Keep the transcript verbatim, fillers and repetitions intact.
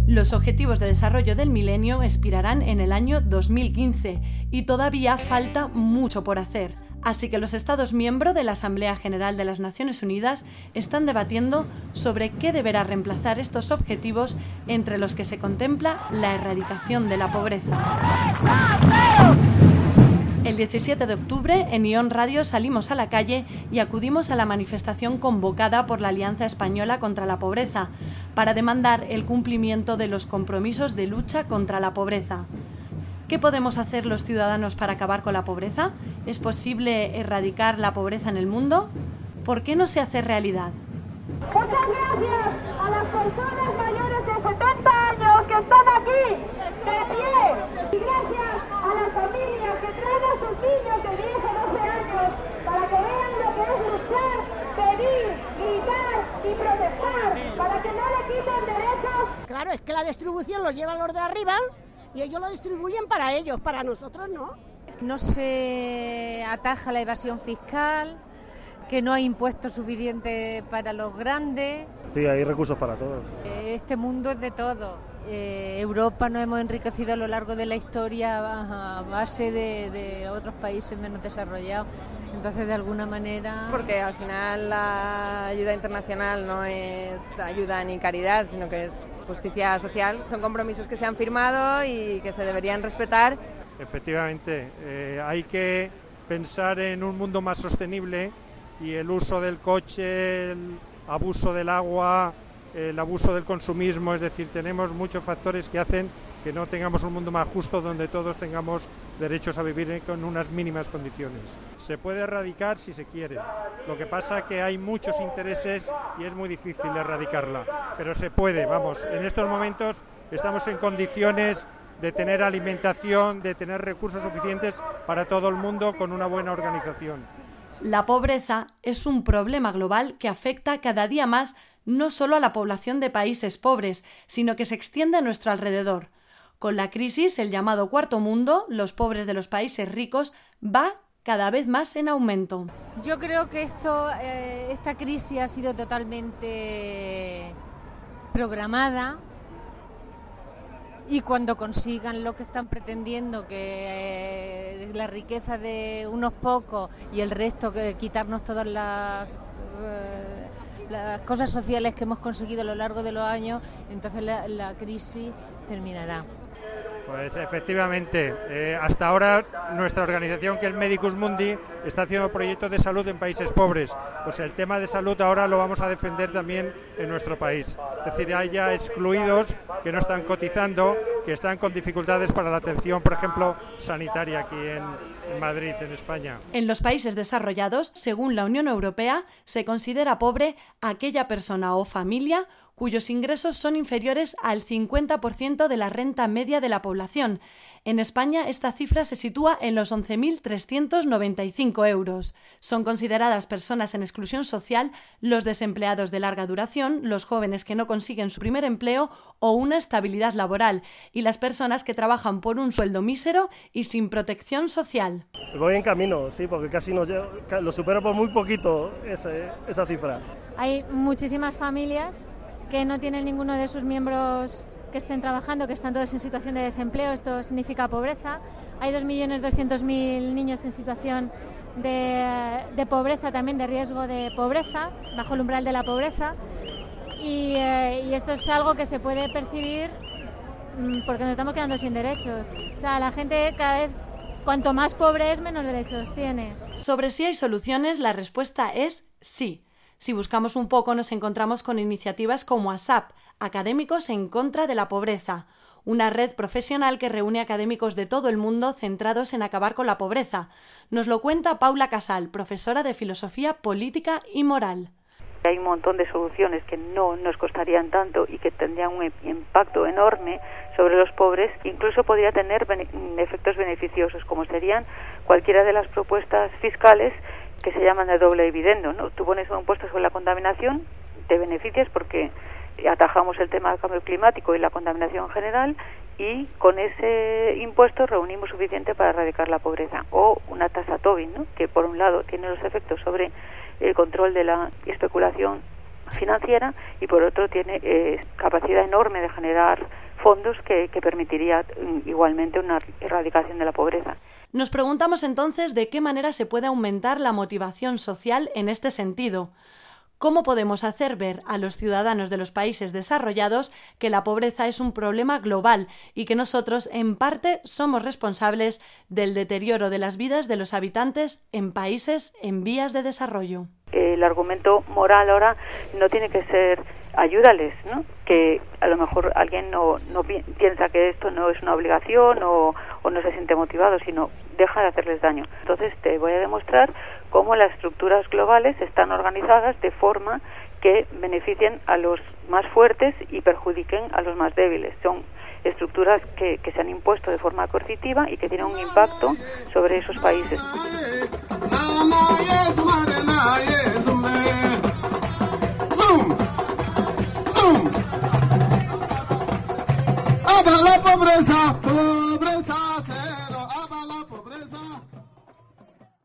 Los Objetivos de Desarrollo del Milenio expirarán en el año dos mil quince y todavía falta mucho por hacer. Así que los Estados miembros de la Asamblea General de las Naciones Unidas están debatiendo sobre qué deberá reemplazar estos objetivos, entre los que se contempla la erradicación de la pobreza. El diecisiete de octubre, en Ion Radio salimos a la calle y acudimos a la manifestación convocada por la Alianza Española contra la Pobreza, para demandar el cumplimiento de los compromisos de lucha contra la pobreza. ¿Qué podemos hacer los ciudadanos para acabar con la pobreza? ¿Es posible erradicar la pobreza en el mundo? ¿Por qué no se hace realidad? Muchas gracias a las personas mayores de setenta años que están aquí, de pie. Y gracias a las familias que traen a sus niños de diez a doce años para que vean lo que es luchar, pedir, gritar y protestar, para que no le quiten derechos. Claro, es que la distribución los llevan los de arriba y ellos lo distribuyen para ellos, para nosotros no. No se ataja la evasión fiscal, que no hay impuestos suficientes para los grandes. Sí, hay recursos para todos. Este mundo es de todo. Eh, Europa nos hemos enriquecido a lo largo de la historia a base de, de otros países menos desarrollados. Entonces, de alguna manera... Porque al final la ayuda internacional no es ayuda ni caridad, sino que es justicia social. Son compromisos que se han firmado y que se deberían respetar. Efectivamente, eh, hay que pensar en un mundo más sostenible y el uso del coche, el abuso del agua, el abuso del consumismo, es decir, tenemos muchos factores que hacen que no tengamos un mundo más justo donde todos tengamos derechos a vivir con unas mínimas condiciones. Se puede erradicar si se quiere, lo que pasa es que hay muchos intereses y es muy difícil erradicarla, pero se puede, vamos, en estos momentos estamos en condiciones de tener alimentación, de tener recursos suficientes para todo el mundo con una buena organización. La pobreza es un problema global que afecta cada día más no solo a la población de países pobres, sino que se extiende a nuestro alrededor. Con la crisis, el llamado Cuarto Mundo, los pobres de los países ricos, va cada vez más en aumento. Yo creo que esto, eh, esta crisis ha sido totalmente programada. Y cuando consigan lo que están pretendiendo, que eh, la riqueza de unos pocos y el resto, que quitarnos todas las, eh, las cosas sociales que hemos conseguido a lo largo de los años, entonces la, la crisis terminará. Pues efectivamente, eh, hasta ahora nuestra organización, que es Medicus Mundi, está haciendo proyectos de salud en países pobres. Pues el tema de salud ahora lo vamos a defender también en nuestro país. Es decir, hay ya excluidos que no están cotizando, que están con dificultades para la atención, por ejemplo, sanitaria aquí en, en Madrid, en España. En los países desarrollados, según la Unión Europea, se considera pobre aquella persona o familia cuyos ingresos son inferiores al cincuenta por ciento de la renta media de la población. En España, esta cifra se sitúa en los once mil trescientos noventa y cinco euros. Son consideradas personas en exclusión social los desempleados de larga duración, los jóvenes que no consiguen su primer empleo o una estabilidad laboral, y las personas que trabajan por un sueldo mísero y sin protección social. Voy en camino, sí, porque casi no llego, lo supero por muy poquito ese, esa cifra. Hay muchísimas familias que no tienen ninguno de sus miembros que estén trabajando, que están todos en situación de desempleo. Esto significa pobreza. Hay dos millones doscientos mil niños en situación de, de pobreza, también de riesgo de pobreza, bajo el umbral de la pobreza. Y, eh, y esto es algo que se puede percibir mmm, porque nos estamos quedando sin derechos. O sea, la gente cada vez, cuanto más pobre es, menos derechos tiene. Sobre si hay soluciones, la respuesta es sí. Si buscamos un poco, nos encontramos con iniciativas como ASAP, Académicos en contra de la pobreza, una red profesional que reúne académicos de todo el mundo centrados en acabar con la pobreza. Nos lo cuenta Paula Casal, profesora de Filosofía Política y Moral. Hay un montón de soluciones que no nos costarían tanto y que tendrían un impacto enorme sobre los pobres, incluso podría tener bene- efectos beneficiosos, como serían cualquiera de las propuestas fiscales que se llaman de doble dividendo, ¿no? Tú pones un impuesto sobre la contaminación, te beneficias porque atajamos el tema del cambio climático y la contaminación en general, y con ese impuesto reunimos suficiente para erradicar la pobreza. O una tasa Tobin, ¿no? Que por un lado tiene los efectos sobre el control de la especulación financiera, y por otro tiene eh, capacidad enorme de generar fondos que, que permitiría igualmente una erradicación de la pobreza. Nos preguntamos entonces de qué manera se puede aumentar la motivación social en este sentido. ¿Cómo podemos hacer ver a los ciudadanos de los países desarrollados que la pobreza es un problema global y que nosotros, en parte, somos responsables del deterioro de las vidas de los habitantes en países en vías de desarrollo? El argumento moral ahora no tiene que ser ayúdales, ¿no? Que a lo mejor alguien no, no pi- piensa que esto no es una obligación o, o no se siente motivado, sino deja de hacerles daño. Entonces te voy a demostrar cómo las estructuras globales están organizadas de forma que beneficien a los más fuertes y perjudiquen a los más débiles. Son estructuras que, que se han impuesto de forma coercitiva y que tienen un impacto sobre esos países. La pobreza